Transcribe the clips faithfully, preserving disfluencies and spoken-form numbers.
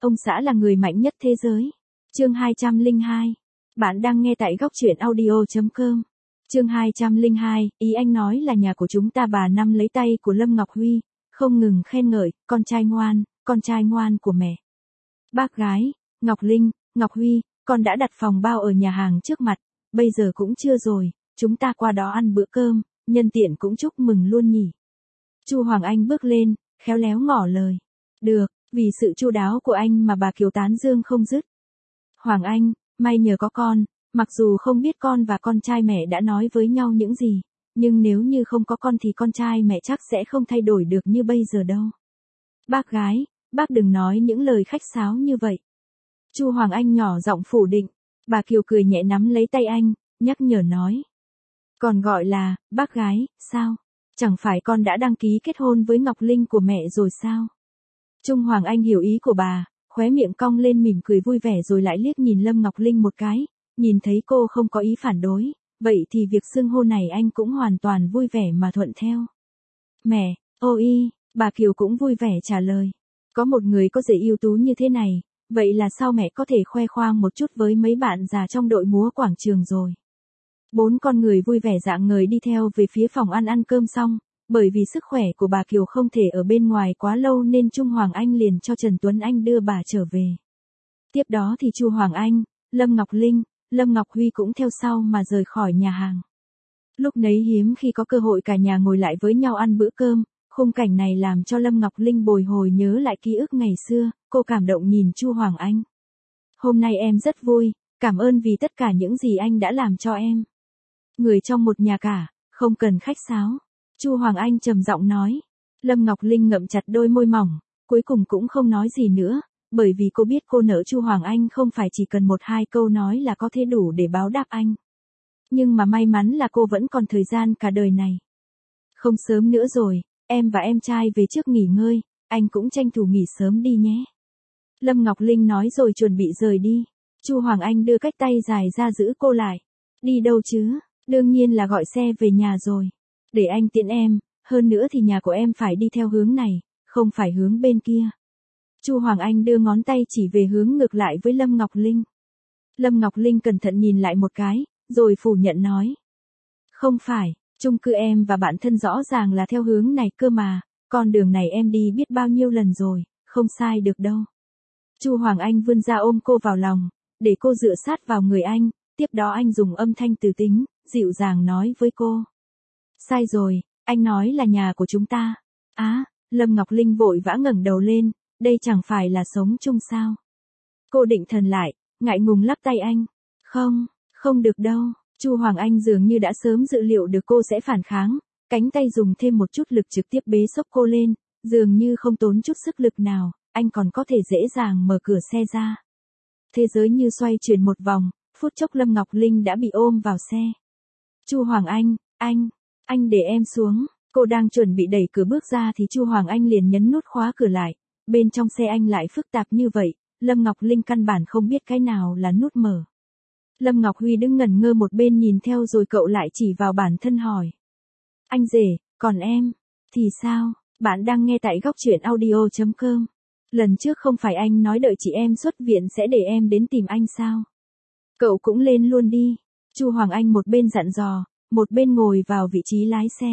ông xã là người mạnh nhất thế giới. Chương hai trăm lẻ hai. Bạn đang nghe tại góc truyện audio chấm com. Chương hai trăm lẻ hai, ý anh nói là nhà của chúng ta bà Năm lấy tay của Lâm Ngọc Huy, không ngừng khen ngợi, con trai ngoan, con trai ngoan của mẹ. Bác gái, Ngọc Linh, Ngọc Huy, con đã đặt phòng bao ở nhà hàng trước mặt, bây giờ cũng chưa rồi, chúng ta qua đó ăn bữa cơm, nhân tiện cũng chúc mừng luôn nhỉ. Chu Hoàng Anh bước lên, khéo léo ngỏ lời. Được, vì sự chu đáo của anh mà bà Kiều tán dương không dứt. Hoàng Anh, may nhờ có con, mặc dù không biết con và con trai mẹ đã nói với nhau những gì, nhưng nếu như không có con thì con trai mẹ chắc sẽ không thay đổi được như bây giờ đâu. Bác gái, bác đừng nói những lời khách sáo như vậy. Chu Hoàng Anh nhỏ giọng phủ định, bà Kiều cười nhẹ nắm lấy tay anh, nhắc nhở nói. Còn gọi là, bác gái, sao? Chẳng phải con đã đăng ký kết hôn với Ngọc Linh của mẹ rồi sao? Trung Hoàng Anh hiểu ý của bà, khóe miệng cong lên mỉm cười vui vẻ rồi lại liếc nhìn Lâm Ngọc Linh một cái, nhìn thấy cô không có ý phản đối, vậy thì việc xưng hô này anh cũng hoàn toàn vui vẻ mà thuận theo. Mẹ, ô y, bà Kiều cũng vui vẻ trả lời. Có một người có rể ưu tú như thế này, vậy là sao mẹ có thể khoe khoang một chút với mấy bạn già trong đội múa quảng trường rồi. Bốn con người vui vẻ rạng ngời đi theo về phía phòng ăn ăn cơm xong, bởi vì sức khỏe của bà Kiều không thể ở bên ngoài quá lâu nên Trung Hoàng Anh liền cho Trần Tuấn Anh đưa bà trở về. Tiếp đó thì Chu Hoàng Anh, Lâm Ngọc Linh, Lâm Ngọc Huy cũng theo sau mà rời khỏi nhà hàng. Lúc nấy hiếm khi có cơ hội cả nhà ngồi lại với nhau ăn bữa cơm, khung cảnh này làm cho Lâm Ngọc Linh bồi hồi nhớ lại ký ức ngày xưa, cô cảm động nhìn Chu Hoàng Anh. Hôm nay em rất vui, cảm ơn vì tất cả những gì anh đã làm cho em. Người trong một nhà cả, không cần khách sáo. Chu Hoàng Anh trầm giọng nói. Lâm Ngọc Linh ngậm chặt đôi môi mỏng, cuối cùng cũng không nói gì nữa, bởi vì cô biết cô nỡ Chu Hoàng Anh không phải chỉ cần một hai câu nói là có thể đủ để báo đáp anh. Nhưng mà may mắn là cô vẫn còn thời gian cả đời này. Không sớm nữa rồi, em và em trai về trước nghỉ ngơi, anh cũng tranh thủ nghỉ sớm đi nhé. Lâm Ngọc Linh nói rồi chuẩn bị rời đi. Chu Hoàng Anh đưa cách tay dài ra giữ cô lại. Đi đâu chứ? Đương nhiên là gọi xe về nhà rồi. Để anh tiễn em, hơn nữa thì nhà của em phải đi theo hướng này, không phải hướng bên kia. Chu Hoàng Anh đưa ngón tay chỉ về hướng ngược lại với Lâm Ngọc Linh. Lâm Ngọc Linh cẩn thận nhìn lại một cái, rồi phủ nhận nói. Không phải, chung cư em và bạn thân rõ ràng là theo hướng này cơ mà, con đường này em đi biết bao nhiêu lần rồi, không sai được đâu. Chu Hoàng Anh vươn ra ôm cô vào lòng, để cô dựa sát vào người anh, tiếp đó anh dùng âm thanh từ tính, dịu dàng nói với cô. Sai rồi, anh nói là nhà của chúng ta. Á, à, Lâm Ngọc Linh vội vã ngẩng đầu lên, đây chẳng phải là sống chung sao? Cô định thần lại, ngại ngùng lắc tay anh. Không, không được đâu. Chu Hoàng Anh dường như đã sớm dự liệu được cô sẽ phản kháng, cánh tay dùng thêm một chút lực trực tiếp bế xốc cô lên, dường như không tốn chút sức lực nào, anh còn có thể dễ dàng mở cửa xe ra. Thế giới như xoay chuyển một vòng, phút chốc Lâm Ngọc Linh đã bị ôm vào xe. Chu Hoàng Anh, anh, anh để em xuống. Cô đang chuẩn bị đẩy cửa bước ra thì Chu Hoàng Anh liền nhấn nút khóa cửa lại. Bên trong xe anh lại phức tạp như vậy, Lâm Ngọc Linh căn bản không biết cái nào là nút mở. Lâm Ngọc Huy đứng ngẩn ngơ một bên nhìn theo rồi cậu lại chỉ vào bản thân hỏi. Anh rể, còn em, thì sao? Bạn đang nghe tại góc truyện audio chấm com. Lần trước không phải anh nói đợi chị em xuất viện sẽ để em đến tìm anh sao? Cậu cũng lên luôn đi. Chu Hoàng Anh một bên dặn dò, một bên ngồi vào vị trí lái xe.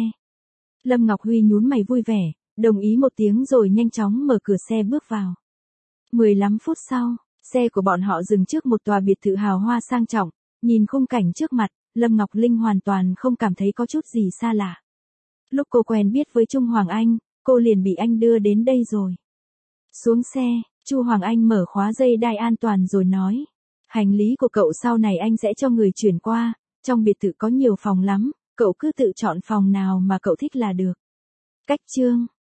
Lâm Ngọc Huy nhún mày vui vẻ, đồng ý một tiếng rồi nhanh chóng mở cửa xe bước vào. mười lăm phút sau, xe của bọn họ dừng trước một tòa biệt thự hào hoa sang trọng, nhìn khung cảnh trước mặt, Lâm Ngọc Linh hoàn toàn không cảm thấy có chút gì xa lạ. Lúc cô quen biết với Trung Hoàng Anh, cô liền bị anh đưa đến đây rồi. Xuống xe, Chu Hoàng Anh mở khóa dây đai an toàn rồi nói. Hành lý của cậu sau này anh sẽ cho người chuyển qua, trong biệt thự có nhiều phòng lắm, cậu cứ tự chọn phòng nào mà cậu thích là được. Cách chương